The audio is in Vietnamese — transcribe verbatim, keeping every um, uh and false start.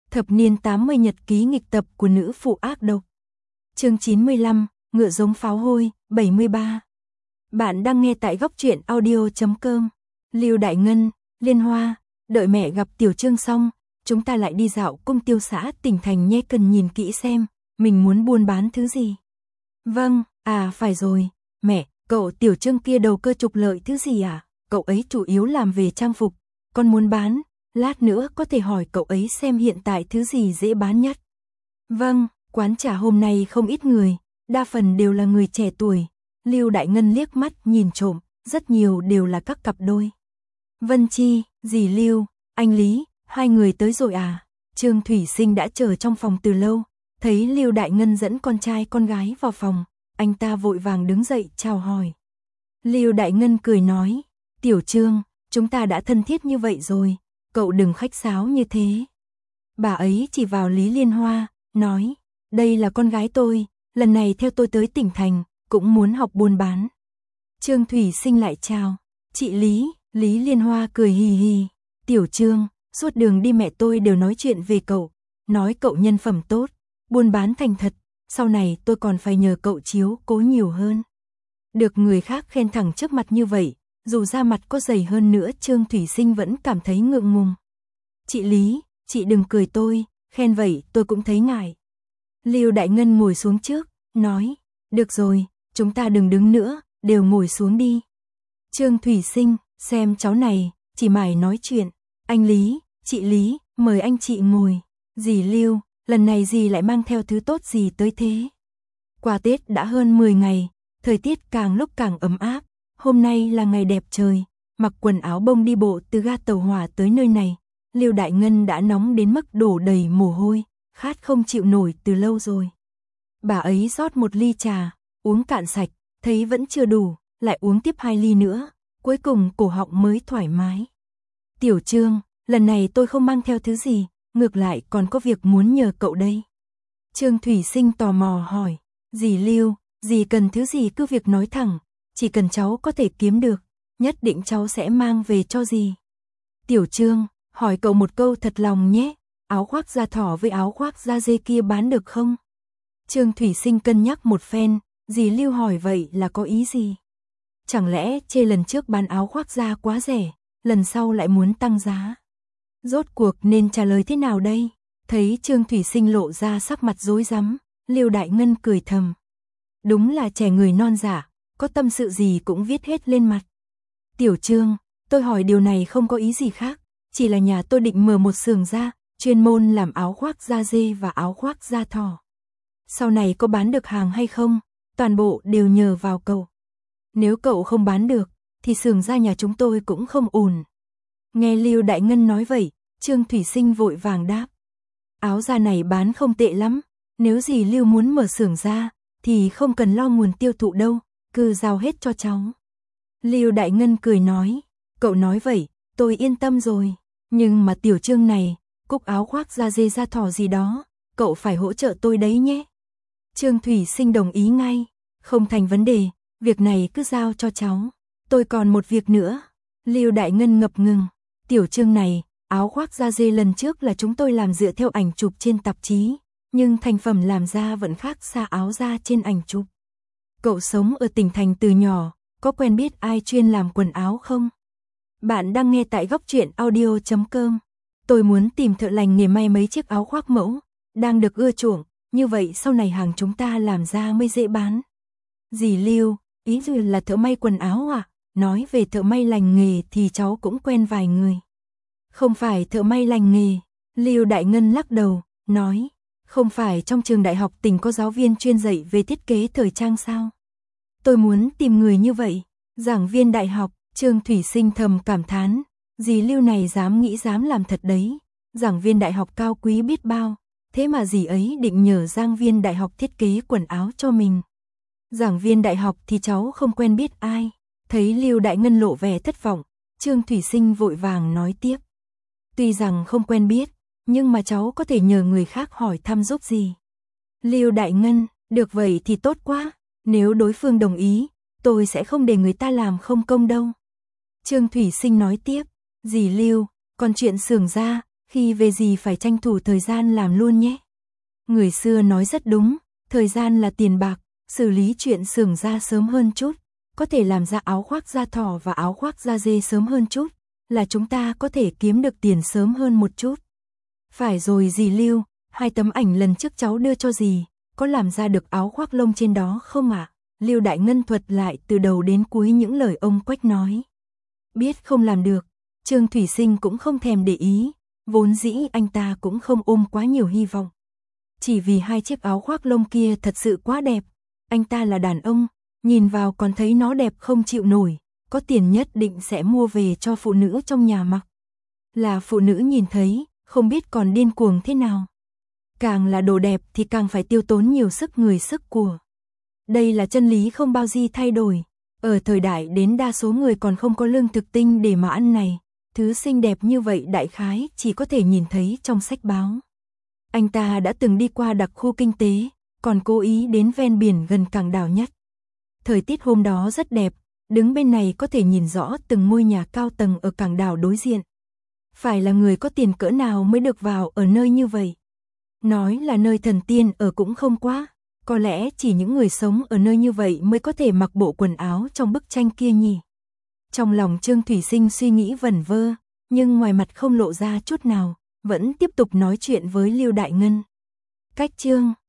Thập niên tám mươi nhật ký nghịch tập của nữ phụ ác độc. Chương chín mươi lăm, ngựa giống pháo hôi, bảy mươi ba. Bạn đang nghe tại góc truyện audio chấm com. Lưu Đại Ngân, Liên Hoa, đợi mẹ gặp Tiểu Trương xong, chúng ta lại đi dạo cung tiêu xã tỉnh thành nhé, cần nhìn kỹ xem, mình muốn buôn bán thứ gì. Vâng, à phải rồi, mẹ, cậu Tiểu Trương kia đầu cơ trục lợi thứ gì à? Cậu ấy chủ yếu làm về trang phục, con muốn bán, lát nữa có thể hỏi cậu ấy xem hiện tại thứ gì dễ bán nhất. Vâng, quán trà hôm nay không ít người, đa phần đều là người trẻ tuổi. Lưu Đại Ngân liếc mắt nhìn trộm, rất nhiều đều là các cặp đôi. Vân Chi, dì Lưu, anh Lý, hai người tới rồi à? Trương Thủy Sinh đã chờ trong phòng từ lâu, thấy Lưu Đại Ngân dẫn con trai con gái vào phòng, anh ta vội vàng đứng dậy chào hỏi. Lưu Đại Ngân cười nói, Tiểu Trương, chúng ta đã thân thiết như vậy rồi, cậu đừng khách sáo như thế. Bà ấy chỉ vào Lý Liên Hoa, nói, đây là con gái tôi, lần này theo tôi tới tỉnh thành, cũng muốn học buôn bán. Trương Thủy Sinh lại chào, chị Lý, Lý Liên Hoa cười hì hì, Tiểu Trương, suốt đường đi mẹ tôi đều nói chuyện về cậu, nói cậu nhân phẩm tốt, buôn bán thành thật, sau này tôi còn phải nhờ cậu chiếu cố nhiều hơn. Được người khác khen thẳng trước mặt như vậy, dù da mặt có dày hơn nữa Trương Thủy Sinh vẫn cảm thấy ngượng ngùng. Chị Lý, chị đừng cười tôi, khen vậy tôi cũng thấy ngại. Lưu Đại Ngân ngồi xuống trước, nói, được rồi, chúng ta đừng đứng nữa, đều ngồi xuống đi. Trương Thủy Sinh, xem cháu này, chỉ mải nói chuyện, anh Lý, chị Lý, mời anh chị ngồi. Dì Lưu, lần này dì lại mang theo thứ tốt gì tới thế? Qua Tết đã hơn mười ngày, thời tiết càng lúc càng ấm áp. Hôm nay là ngày đẹp trời, mặc quần áo bông đi bộ từ ga tàu hỏa tới nơi này, Lưu Đại Ngân đã nóng đến mức đổ đầy mồ hôi, khát không chịu nổi từ lâu rồi. Bà ấy rót một ly trà, uống cạn sạch, thấy vẫn chưa đủ, lại uống tiếp hai ly nữa, cuối cùng cổ họng mới thoải mái. Tiểu Trương, lần này tôi không mang theo thứ gì, ngược lại còn có việc muốn nhờ cậu đây. Trương Thủy Sinh tò mò hỏi, dì Lưu, dì cần thứ gì cứ việc nói thẳng. Chỉ cần cháu có thể kiếm được, nhất định cháu sẽ mang về cho dì. Tiểu Trương, hỏi cậu một câu thật lòng nhé, áo khoác da thỏ với áo khoác da dê kia bán được không? Trương Thủy Sinh cân nhắc một phen, dì Lưu hỏi vậy là có ý gì? Chẳng lẽ chê lần trước bán áo khoác da quá rẻ, lần sau lại muốn tăng giá? Rốt cuộc nên trả lời thế nào đây? Thấy Trương Thủy Sinh lộ ra sắc mặt rối rắm, Lưu Đại Ngân cười thầm. Đúng là trẻ người non dạ. Có tâm sự gì cũng viết hết lên mặt. Tiểu Trương, tôi hỏi điều này không có ý gì khác, chỉ là nhà tôi định mở một xưởng da, chuyên môn làm áo khoác da dê và áo khoác da thỏ. Sau này có bán được hàng hay không, toàn bộ đều nhờ vào cậu. Nếu cậu không bán được, thì xưởng da nhà chúng tôi cũng không ổn. Nghe Lưu Đại Ngân nói vậy, Trương Thủy Sinh vội vàng đáp. Áo da này bán không tệ lắm, nếu dì Lưu muốn mở xưởng da, thì không cần lo nguồn tiêu thụ đâu. Cứ giao hết cho cháu. Lưu Đại Ngân cười nói, cậu nói vậy, tôi yên tâm rồi, nhưng mà Tiểu Trương này, cúc áo khoác da dê da thỏ gì đó, cậu phải hỗ trợ tôi đấy nhé. Trương Thủy Sinh đồng ý ngay, không thành vấn đề, việc này cứ giao cho cháu, tôi còn một việc nữa. Lưu Đại Ngân ngập ngừng, Tiểu Trương này, áo khoác da dê lần trước là chúng tôi làm dựa theo ảnh chụp trên tạp chí, nhưng thành phẩm làm ra vẫn khác xa áo da trên ảnh chụp. Cậu sống ở tỉnh thành từ nhỏ, có quen biết ai chuyên làm quần áo không? Bạn đang nghe tại góc truyện audio chấm com. Tôi muốn tìm thợ lành nghề may mấy chiếc áo khoác mẫu, đang được ưa chuộng, như vậy sau này hàng chúng ta làm ra mới dễ bán. Dì Lưu, ý rồi là thợ may quần áo à? Nói về thợ may lành nghề thì cháu cũng quen vài người. Không phải thợ may lành nghề, Lưu Đại Ngân lắc đầu, nói. Không phải trong trường đại học tỉnh có giáo viên chuyên dạy về thiết kế thời trang sao? Tôi muốn tìm người như vậy. Giảng viên đại học, Trương Thủy Sinh thầm cảm thán. Dì Lưu này dám nghĩ dám làm thật đấy. Giảng viên đại học cao quý biết bao. Thế mà dì ấy định nhờ giảng viên đại học thiết kế quần áo cho mình. Giảng viên đại học thì cháu không quen biết ai. Thấy Lưu Đại Ngân lộ vẻ thất vọng, Trương Thủy Sinh vội vàng nói tiếp. Tuy rằng không quen biết, nhưng mà cháu có thể nhờ người khác hỏi thăm giúp gì. Lưu Đại Ngân, được vậy thì tốt quá, nếu đối phương đồng ý, tôi sẽ không để người ta làm không công đâu. Trương Thủy Sinh nói tiếp, dì Lưu, còn chuyện xưởng da, Khi về gì phải tranh thủ thời gian làm luôn nhé. Người xưa nói rất đúng, thời gian là tiền bạc, xử lý chuyện xưởng ra sớm hơn chút, có thể làm ra áo khoác da thỏ và áo khoác da dê sớm hơn chút, là chúng ta có thể kiếm được tiền sớm hơn một chút. Phải rồi dì Lưu, hai tấm ảnh lần trước cháu đưa cho dì, có làm ra được áo khoác lông trên đó không ạ? À? Lưu Đại Ngân thuật lại từ đầu đến cuối những lời ông Quách nói. Biết không làm được, Trương Thủy Sinh cũng không thèm để ý, vốn dĩ anh ta cũng không ôm quá nhiều hy vọng. Chỉ vì hai chiếc áo khoác lông kia thật sự quá đẹp, anh ta là đàn ông, nhìn vào còn thấy nó đẹp không chịu nổi, có tiền nhất định sẽ mua về cho phụ nữ trong nhà mặc. Là phụ nữ nhìn thấy, không biết còn điên cuồng thế nào. Càng là đồ đẹp thì càng phải tiêu tốn nhiều sức người sức của. Đây là chân lý không bao giờ thay đổi. Ở thời đại đến đa số người còn không có lương thực tinh để mà ăn này, thứ xinh đẹp như vậy đại khái chỉ có thể nhìn thấy trong sách báo. Anh ta đã từng đi qua đặc khu kinh tế, còn cố ý đến ven biển gần cảng đảo nhất. Thời tiết hôm đó rất đẹp, đứng bên này có thể nhìn rõ từng ngôi nhà cao tầng ở cảng đảo đối diện. Phải là người có tiền cỡ nào mới được vào ở nơi như vậy. Nói là nơi thần tiên ở cũng không quá, có lẽ chỉ những người sống ở nơi như vậy mới có thể mặc bộ quần áo trong bức tranh kia nhỉ. Trong lòng Trương Thủy Sinh suy nghĩ vẩn vơ, nhưng ngoài mặt không lộ ra chút nào, vẫn tiếp tục nói chuyện với Lưu Đại Ngân. Cách chương